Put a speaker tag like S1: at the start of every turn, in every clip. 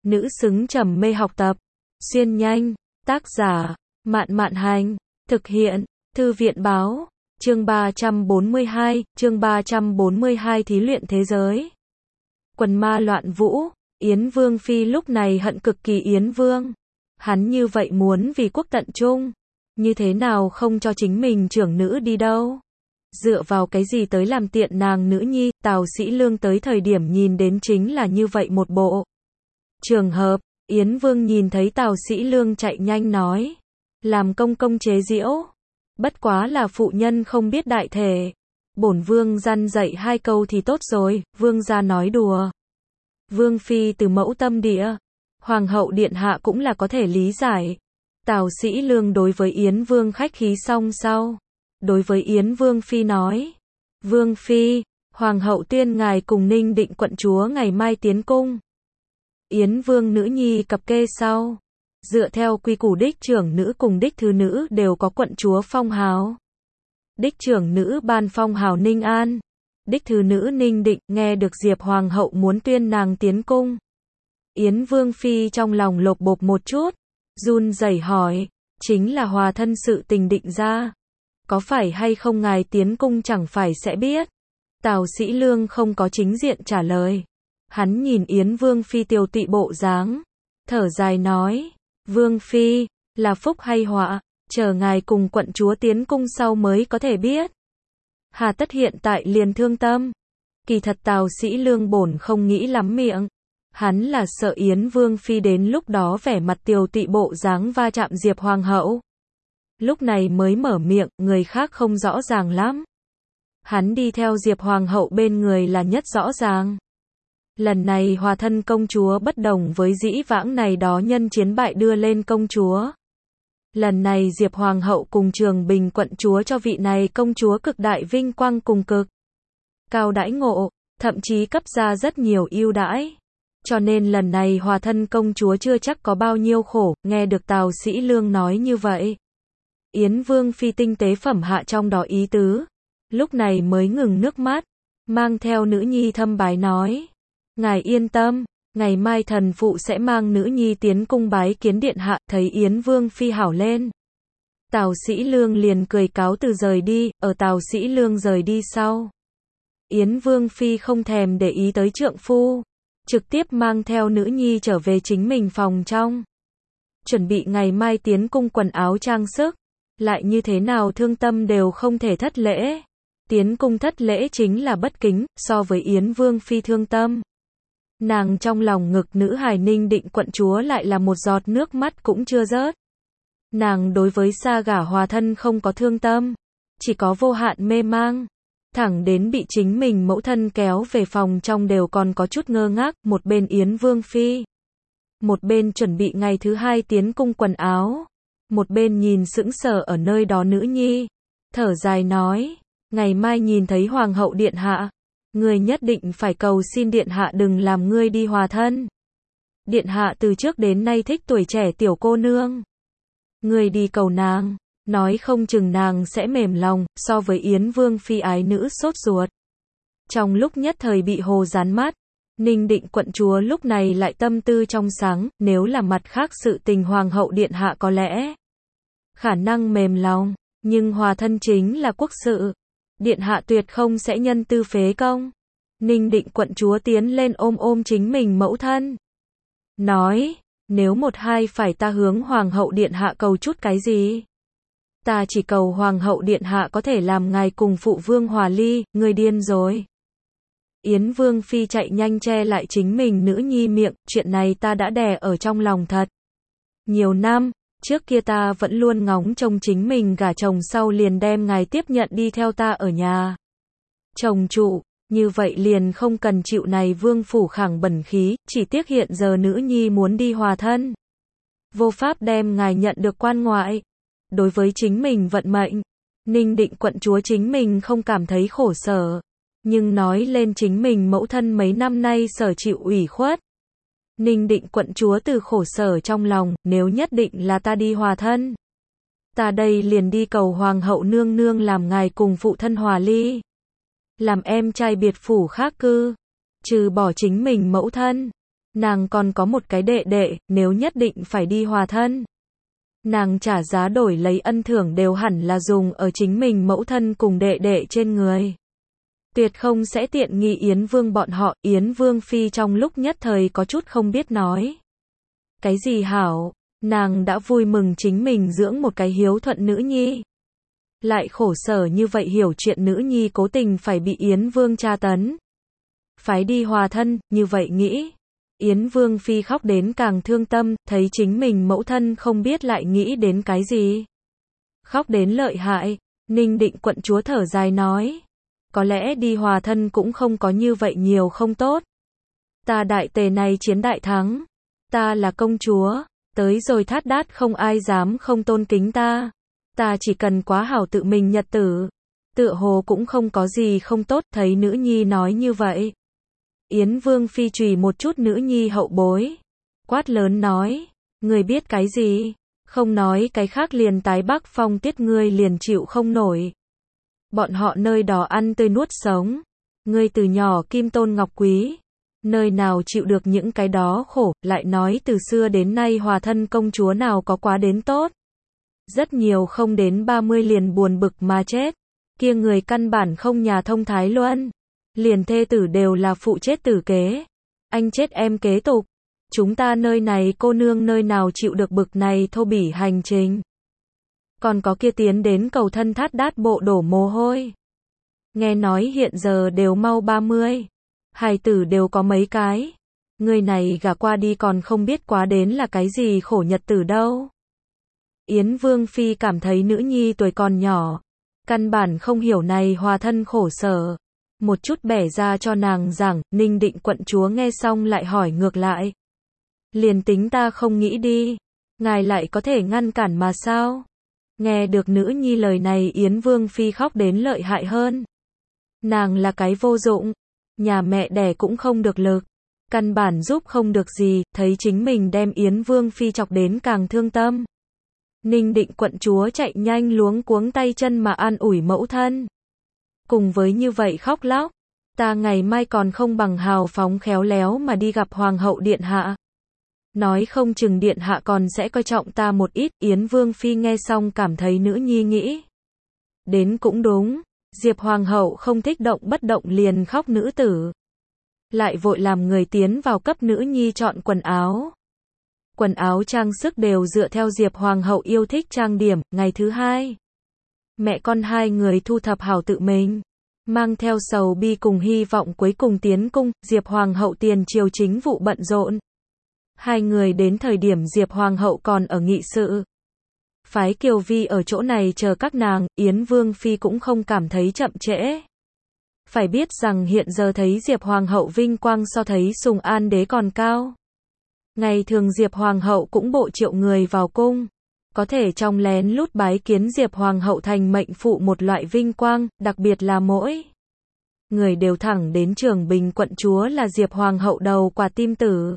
S1: nữ xứng trầm mê học tập. Xuyên nhanh, tác giả, Mạn Mạn Hành, thực hiện, Thư viện Báo, chương 342, thí luyện thế giới. Quần ma loạn vũ, Yến Vương Phi lúc này hận cực kỳ Yến Vương. Hắn như vậy muốn vì quốc tận trung, như thế nào không cho chính mình trưởng nữ đi đâu. Dựa vào cái gì tới làm tiện nàng nữ nhi, Tào Sĩ Lương tới thời điểm nhìn đến chính là như vậy một bộ trường hợp. Yến Vương nhìn thấy Tào Sĩ Lương chạy nhanh nói, làm công công chế giễu, bất quá là phụ nhân không biết đại thể. Bổn Vương răn dạy hai câu thì tốt rồi, Vương gia nói đùa. Vương Phi từ mẫu tâm địa, Hoàng hậu điện hạ cũng là có thể lý giải. Tào Sĩ Lương đối với Yến Vương khách khí xong sau, đối với Yến Vương Phi nói, Vương Phi, Hoàng hậu tuyên ngài cùng Ninh Định quận chúa ngày mai tiến cung. Yến Vương nữ nhi cập kê sau, dựa theo quy củ đích trưởng nữ cùng đích thứ nữ đều có quận chúa phong hào. Đích trưởng nữ ban phong hào Ninh An, đích thứ nữ Ninh Định. Nghe được Diệp Hoàng hậu muốn tuyên nàng tiến cung, Yến Vương Phi trong lòng lột bột một chút, run rẩy hỏi, chính là hòa thân sự tình định ra, có phải hay không ngài tiến cung chẳng phải sẽ biết. Tào Sĩ Lương không có chính diện trả lời. Hắn nhìn Yến Vương Phi tiều tụy bộ dáng, thở dài nói, Vương Phi, là phúc hay họa, chờ ngài cùng quận chúa tiến cung sau mới có thể biết. Hà tất hiện tại liền thương tâm. Kỳ thật Tào Sĩ Lương bổn không nghĩ lắm miệng. Hắn là sợ Yến Vương Phi đến lúc đó vẻ mặt tiều tụy bộ dáng va chạm Diệp Hoàng hậu. Lúc này mới mở miệng, người khác không rõ ràng lắm. Hắn đi theo Diệp Hoàng hậu bên người là nhất rõ ràng. Lần này hòa thân công chúa bất đồng với dĩ vãng này đó nhân chiến bại đưa lên công chúa. Lần này Diệp Hoàng hậu cùng Trường Bình quận chúa cho vị này công chúa cực đại vinh quang cùng cực cao đãi ngộ, thậm chí cấp ra rất nhiều ưu đãi. Cho nên lần này hòa thân công chúa chưa chắc có bao nhiêu khổ. Nghe được Tào Sĩ Lương nói như vậy, Yến Vương Phi tinh tế phẩm hạ trong đó ý tứ, lúc này mới ngừng nước mắt, mang theo nữ nhi thâm bái nói, ngài yên tâm, ngày mai thần phụ sẽ mang nữ nhi tiến cung bái kiến điện hạ. Thấy Yến Vương Phi hảo lên, Tào Sĩ Lương liền cười cáo từ rời đi. Ở Tào Sĩ Lương rời đi sau, Yến Vương Phi không thèm để ý tới trượng phu, trực tiếp mang theo nữ nhi trở về chính mình phòng trong, chuẩn bị ngày mai tiến cung quần áo trang sức. Lại như thế nào thương tâm đều không thể thất lễ. Tiến cung thất lễ chính là bất kính. So với Yến Vương Phi thương tâm, nàng trong lòng ngực nữ hài Ninh Định quận chúa lại là một giọt nước mắt cũng chưa rớt. Nàng đối với xa gả hòa thân không có thương tâm, chỉ có vô hạn mê mang. Thẳng đến bị chính mình mẫu thân kéo về phòng trong đều còn có chút ngơ ngác. Một bên Yến Vương Phi, một bên chuẩn bị ngày thứ hai tiến cung quần áo, một bên nhìn sững sờ ở nơi đó nữ nhi, thở dài nói, ngày mai nhìn thấy Hoàng hậu điện hạ, ngươi nhất định phải cầu xin điện hạ đừng làm ngươi đi hòa thân. Điện hạ từ trước đến nay thích tuổi trẻ tiểu cô nương, ngươi đi cầu nàng, nói không chừng nàng sẽ mềm lòng. So với Yến Vương Phi ái nữ sốt ruột, trong lúc nhất thời bị hồ dán mắt, Ninh Định quận chúa lúc này lại tâm tư trong sáng. Nếu là mặt khác sự tình Hoàng hậu điện hạ có lẽ khả năng mềm lòng, nhưng hòa thân chính là quốc sự, điện hạ tuyệt không sẽ nhân tư phế công. Ninh Định quận chúa tiến lên ôm chính mình mẫu thân, nói, nếu một hai phải ta hướng Hoàng hậu điện hạ cầu chút cái gì, ta chỉ cầu Hoàng hậu điện hạ có thể làm ngài cùng phụ vương hòa ly. Ngươi điên rồi. Yến Vương Phi chạy nhanh che lại chính mình nữ nhi miệng, chuyện này ta đã đè ở trong lòng thật nhiều năm. Trước kia ta vẫn luôn ngóng trông chính mình gả chồng sau liền đem ngài tiếp nhận đi theo ta ở nhà chồng trụ, như vậy liền không cần chịu này vương phủ khẳng bẩn khí. Chỉ tiếc hiện giờ nữ nhi muốn đi hòa thân, vô pháp đem ngài nhận được quan ngoại. Đối với chính mình vận mệnh, Ninh Định quận chúa chính mình không cảm thấy khổ sở, nhưng nói lên chính mình mẫu thân mấy năm nay sở chịu ủy khuất, Ninh Định quận chúa từ khổ sở trong lòng. Nếu nhất định là ta đi hòa thân, ta đây liền đi cầu Hoàng hậu nương nương làm ngài cùng phụ thân hòa ly, làm em trai biệt phủ khác cư, trừ bỏ chính mình mẫu thân. Nàng còn có một cái đệ đệ, nếu nhất định phải đi hòa thân. Nàng trả giá đổi lấy ân thưởng đều hẳn là dùng ở chính mình mẫu thân cùng đệ đệ trên người. Tuyệt không sẽ tiện nghi Yến Vương bọn họ. Yến Vương Phi trong lúc nhất thời có chút không biết nói cái gì hảo. Nàng đã vui mừng chính mình dưỡng một cái hiếu thuận nữ nhi, lại khổ sở như vậy hiểu chuyện nữ nhi cố tình phải bị Yến Vương tra tấn, phái đi hòa thân, như vậy nghĩ. Yến Vương Phi khóc đến càng thương tâm, thấy chính mình mẫu thân không biết lại nghĩ đến cái gì. Khóc đến lợi hại, Ninh Định quận chúa thở dài nói. Có lẽ đi hòa thân cũng không có như vậy nhiều không tốt. Ta đại tề này chiến đại thắng. Ta là công chúa, tới rồi thát đát không ai dám không tôn kính ta. Ta chỉ cần quá hảo tự mình nhật tử. Tựa hồ cũng không có gì không tốt, thấy nữ nhi nói như vậy. Yến Vương Phi chùy một chút nữ nhi hậu bối. Quát lớn nói, ngươi biết cái gì? Không nói cái khác liền tái Bắc Phong tiết ngươi liền chịu không nổi. Bọn họ nơi đó ăn tươi nuốt sống. Ngươi từ nhỏ kim tôn ngọc quý. Nơi nào chịu được những cái đó khổ, lại nói từ xưa đến nay hòa thân công chúa nào có quá đến tốt. Rất nhiều không đến 30 liền buồn bực mà chết. Kia người căn bản không nhà thông thái luân. Liền thê tử đều là phụ chết tử kế. Anh chết em kế tục. Chúng ta nơi này cô nương nơi nào chịu được bực này thô bỉ hành trình. Còn có kia tiến đến cầu thân thát đát bộ đổ mồ hôi. Nghe nói hiện giờ đều mau 30. Hài tử đều có mấy cái. Người này gả qua đi còn không biết quá đến là cái gì khổ nhật tử đâu. Yến Vương Phi cảm thấy nữ nhi tuổi còn nhỏ. Căn bản không hiểu này hòa thân khổ sở. Một chút bẻ ra cho nàng giảng, Ninh Định quận chúa nghe xong lại hỏi ngược lại. Liền tính ta không nghĩ đi, ngài lại có thể ngăn cản mà sao? Nghe được nữ nhi lời này Yến Vương Phi khóc đến lợi hại hơn. Nàng là cái vô dụng, nhà mẹ đẻ cũng không được lực, căn bản giúp không được gì, thấy chính mình đem Yến Vương Phi chọc đến càng thương tâm. Ninh Định quận chúa chạy nhanh luống cuống tay chân mà an ủi mẫu thân. Cùng với như vậy khóc lóc, ta ngày mai còn không bằng hào phóng khéo léo mà đi gặp Hoàng hậu điện hạ. Nói không chừng điện hạ còn sẽ coi trọng ta một ít. Yến Vương Phi nghe xong cảm thấy nữ nhi nghĩ đến cũng đúng. Diệp Hoàng hậu không thích động bất động liền khóc nữ tử. Lại vội làm người tiến vào cấp nữ nhi chọn quần áo. Quần áo trang sức đều dựa theo Diệp Hoàng hậu yêu thích trang điểm. Ngày thứ hai, mẹ con hai người thu thập hảo tự mình, mang theo sầu bi cùng hy vọng cuối cùng tiến cung. Diệp Hoàng hậu tiền triều chính vụ bận rộn. Hai người đến thời điểm Diệp Hoàng hậu còn ở nghị sự. Phái Kiều Vi ở chỗ này chờ các nàng, Yến Vương Phi cũng không cảm thấy chậm trễ. Phải biết rằng hiện giờ thấy Diệp Hoàng hậu vinh quang so thấy Sùng An đế còn cao. Ngày thường Diệp Hoàng hậu cũng bộ triệu người vào cung. Có thể trong lén lút bái kiến Diệp Hoàng hậu thành mệnh phụ một loại vinh quang, đặc biệt là mỗi người đều thẳng đến Trường Bình quận chúa là Diệp Hoàng hậu đầu quả tim tử.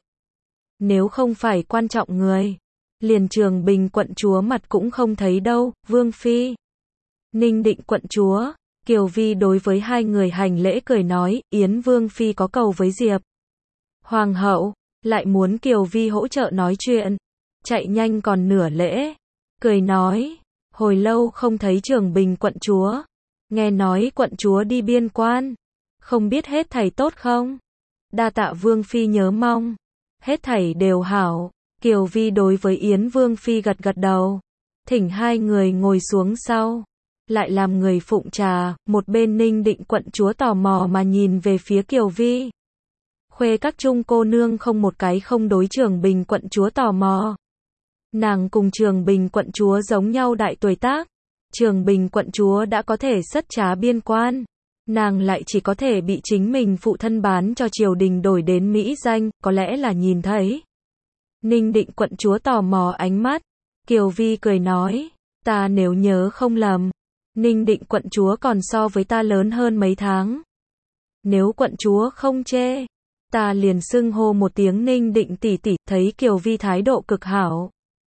S1: Nếu không phải quan trọng người, liền Trường Bình quận chúa mặt cũng không thấy đâu. Vương Phi, Ninh Định quận chúa, Kiều Vi đối với hai người hành lễ cười nói, Yến Vương Phi có cầu với Diệp Hoàng hậu, lại muốn Kiều Vi hỗ trợ nói chuyện, chạy nhanh còn nửa lễ, cười nói, hồi lâu không thấy Trường Bình quận chúa, nghe nói quận chúa đi biên quan, không biết hết thảy tốt không? Đa tạ Vương Phi nhớ mong, hết thảy đều hảo. Kiều Vi đối với Yến Vương Phi gật gật đầu, thỉnh hai người ngồi xuống sau, lại làm người phụng trà. Một bên Ninh Định quận chúa tò mò mà nhìn về phía Kiều Vi. Khuê các trung cô nương không một cái không đối Trường Bình quận chúa tò mò. Nàng cùng Trường Bình quận chúa giống nhau đại tuổi tác. Trường Bình quận chúa đã có thể sất trá biên quan. Nàng lại chỉ có thể bị chính mình phụ thân bán cho triều đình đổi đến mỹ danh, có lẽ là nhìn thấy Ninh Định quận chúa tò mò ánh mắt. Kiều Vi cười nói, ta nếu nhớ không lầm, Ninh Định quận chúa còn so với ta lớn hơn mấy tháng. Nếu quận chúa không chê, ta liền xưng hô một tiếng Ninh Định tỷ tỷ. Thấy Kiều Vi thái độ cực hảo,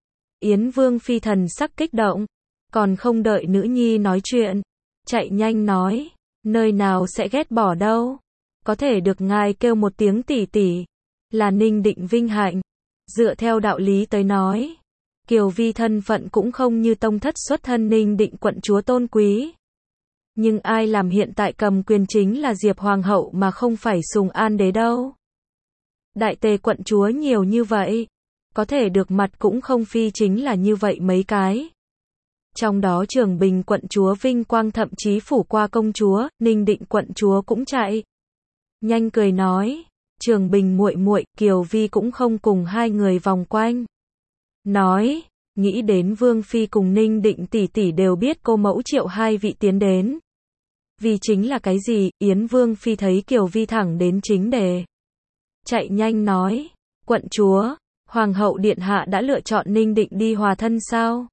S1: Yến Vương Phi thần sắc kích động, còn không đợi nữ nhi nói chuyện, chạy nhanh nói, nơi nào sẽ ghét bỏ đâu, có thể được ngài kêu một tiếng tỷ tỷ, là Ninh Định vinh hạnh. Dựa theo đạo lý tới nói, Kiều Vi thân phận cũng không như tông thất xuất thân Ninh Định quận chúa tôn quý. Nhưng ai làm hiện tại cầm quyền chính là Diệp Hoàng hậu mà không phải Sùng An đế đâu. Đại tề quận chúa nhiều như vậy, có thể được mặt cũng không phi chính là như vậy mấy cái. Trong đó Trường Bình quận chúa vinh quang thậm chí phủ qua công chúa, Ninh Định quận chúa cũng chạy. Nhanh cười nói, Trường Bình muội muội, Kiều Vi cũng không cùng hai người vòng quanh. Nói, nghĩ đến Vương phi cùng Ninh Định tỷ tỷ đều biết cô mẫu triệu hai vị tiến đến. Vì chính là cái gì, Yến Vương phi thấy Kiều Vi thẳng đến chính đề. Chạy nhanh nói, quận chúa, Hoàng hậu điện hạ đã lựa chọn Ninh Định đi hòa thân sao?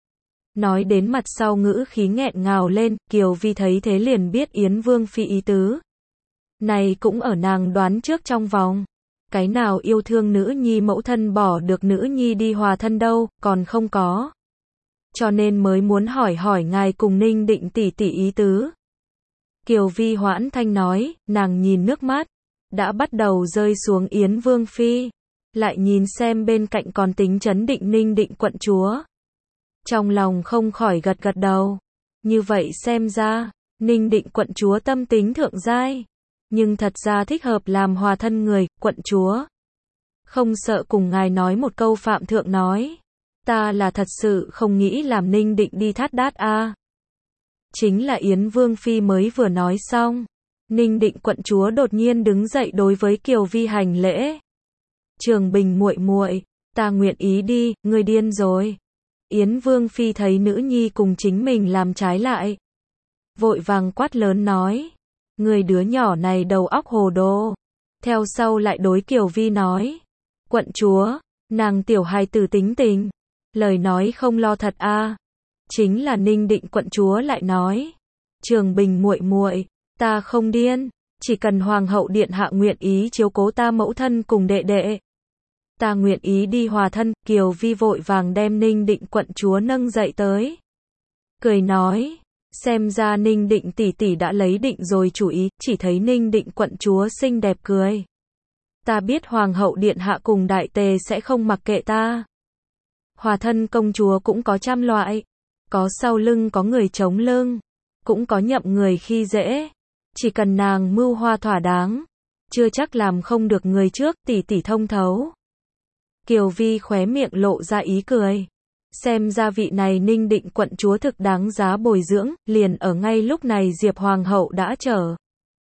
S1: Nói đến mặt sau ngữ khí nghẹn ngào lên, Kiều Vi thấy thế liền biết Yến Vương phi ý tứ. Này cũng ở nàng đoán trước trong vòng. Cái nào yêu thương nữ nhi mẫu thân bỏ được nữ nhi đi hòa thân đâu, còn không có. Cho nên mới muốn hỏi hỏi ngài cùng Ninh Định tỷ tỷ ý tứ. Kiều Vi hoãn thanh nói, nàng nhìn nước mắt đã bắt đầu rơi xuống Yến Vương phi, lại nhìn xem bên cạnh còn tính trấn định Ninh Định quận chúa. Trong lòng không khỏi gật gật đầu. Như vậy xem ra, Ninh Định quận chúa tâm tính thượng giai, nhưng thật ra thích hợp làm hòa thân người, quận chúa. Không sợ cùng ngài nói một câu phạm thượng nói. Ta là thật sự không nghĩ làm Ninh Định đi thát đát a. Chính là Yến Vương phi mới vừa nói xong. Ninh Định quận chúa đột nhiên đứng dậy đối với Kiều Vi hành lễ. Trường Bình muội muội, ta nguyện ý đi, ngươi điên rồi. Yến Vương phi thấy nữ nhi cùng chính mình làm trái lại, vội vàng quát lớn nói, người đứa nhỏ này đầu óc hồ đồ. Theo sau lại đối Kiều Vi nói, quận chúa, nàng tiểu hài tử tính tình, lời nói không lo thật a. Chính là Ninh Định quận chúa lại nói, Trường Bình muội muội, ta không điên, chỉ cần Hoàng hậu điện hạ nguyện ý chiếu cố ta mẫu thân cùng đệ đệ, ta nguyện ý đi hòa thân. Kiều Vi vội vàng đem Ninh Định quận chúa nâng dậy tới, cười nói, xem ra Ninh Định tỷ tỷ đã lấy định rồi chủ ý. Chỉ thấy Ninh Định quận chúa xinh đẹp cười, ta biết Hoàng hậu điện hạ cùng đại tề sẽ không mặc kệ ta. Hòa thân công chúa cũng có trăm loại, có sau lưng có người chống lưng, cũng có nhậm người khi dễ. Chỉ cần nàng mưu hoa thỏa đáng, chưa chắc làm không được người trước, tỷ tỷ thông thấu. Kiều Vi khóe miệng lộ ra ý cười. Xem ra vị này Ninh Định quận chúa thực đáng giá bồi dưỡng. Liền ở ngay lúc này Diệp Hoàng hậu đã trở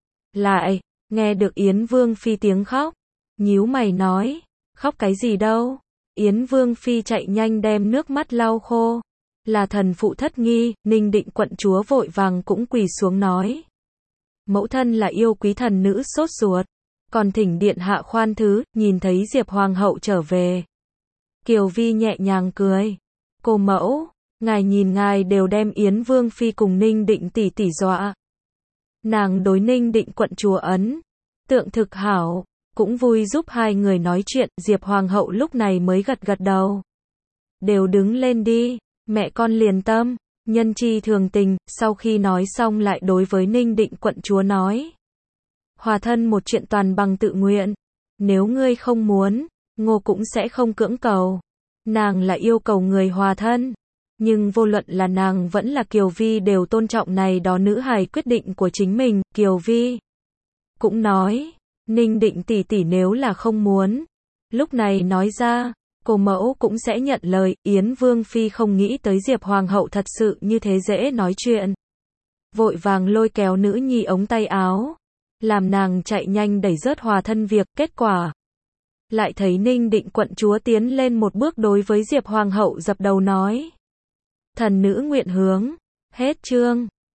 S1: lại, nghe được Yến Vương phi tiếng khóc, nhíu mày nói, khóc cái gì đâu. Yến Vương phi chạy nhanh đem nước mắt lau khô, là thần phụ thất nghi. Ninh Định quận chúa vội vàng cũng quỳ xuống nói, mẫu thân là yêu quý thần nữ sốt ruột, còn thỉnh điện hạ khoan thứ. Nhìn thấy Diệp Hoàng hậu trở về, Kiều Vi nhẹ nhàng cười, cô mẫu, ngài nhìn ngài đều đem Yến Vương phi cùng Ninh Định tỷ tỷ dọa. Nàng đối Ninh Định quận chúa ấn tượng thực hảo, cũng vui giúp hai người nói chuyện. Diệp Hoàng hậu lúc này mới gật gật đầu, đều đứng lên đi, mẹ con liền tâm, nhân chi thường tình. Sau khi nói xong lại đối với Ninh Định quận chúa nói, hòa thân một chuyện toàn bằng tự nguyện, nếu ngươi không muốn, Ngô cũng sẽ không cưỡng cầu. Nàng là yêu cầu người hòa thân, nhưng vô luận là nàng vẫn là Kiều Vi đều tôn trọng này đó nữ hài quyết định của chính mình. Kiều Vi cũng nói, Ninh Định tỷ tỷ nếu là không muốn, lúc này nói ra, cô mẫu cũng sẽ nhận lời. Yến Vương phi không nghĩ tới Diệp Hoàng hậu thật sự như thế dễ nói chuyện, vội vàng lôi kéo nữ nhi ống tay áo, làm nàng chạy nhanh đẩy rớt hòa thân việc. Kết quả lại thấy Ninh Định quận chúa tiến lên một bước đối với Diệp Hoàng hậu dập đầu nói, thần nữ nguyện hướng. Hết chương.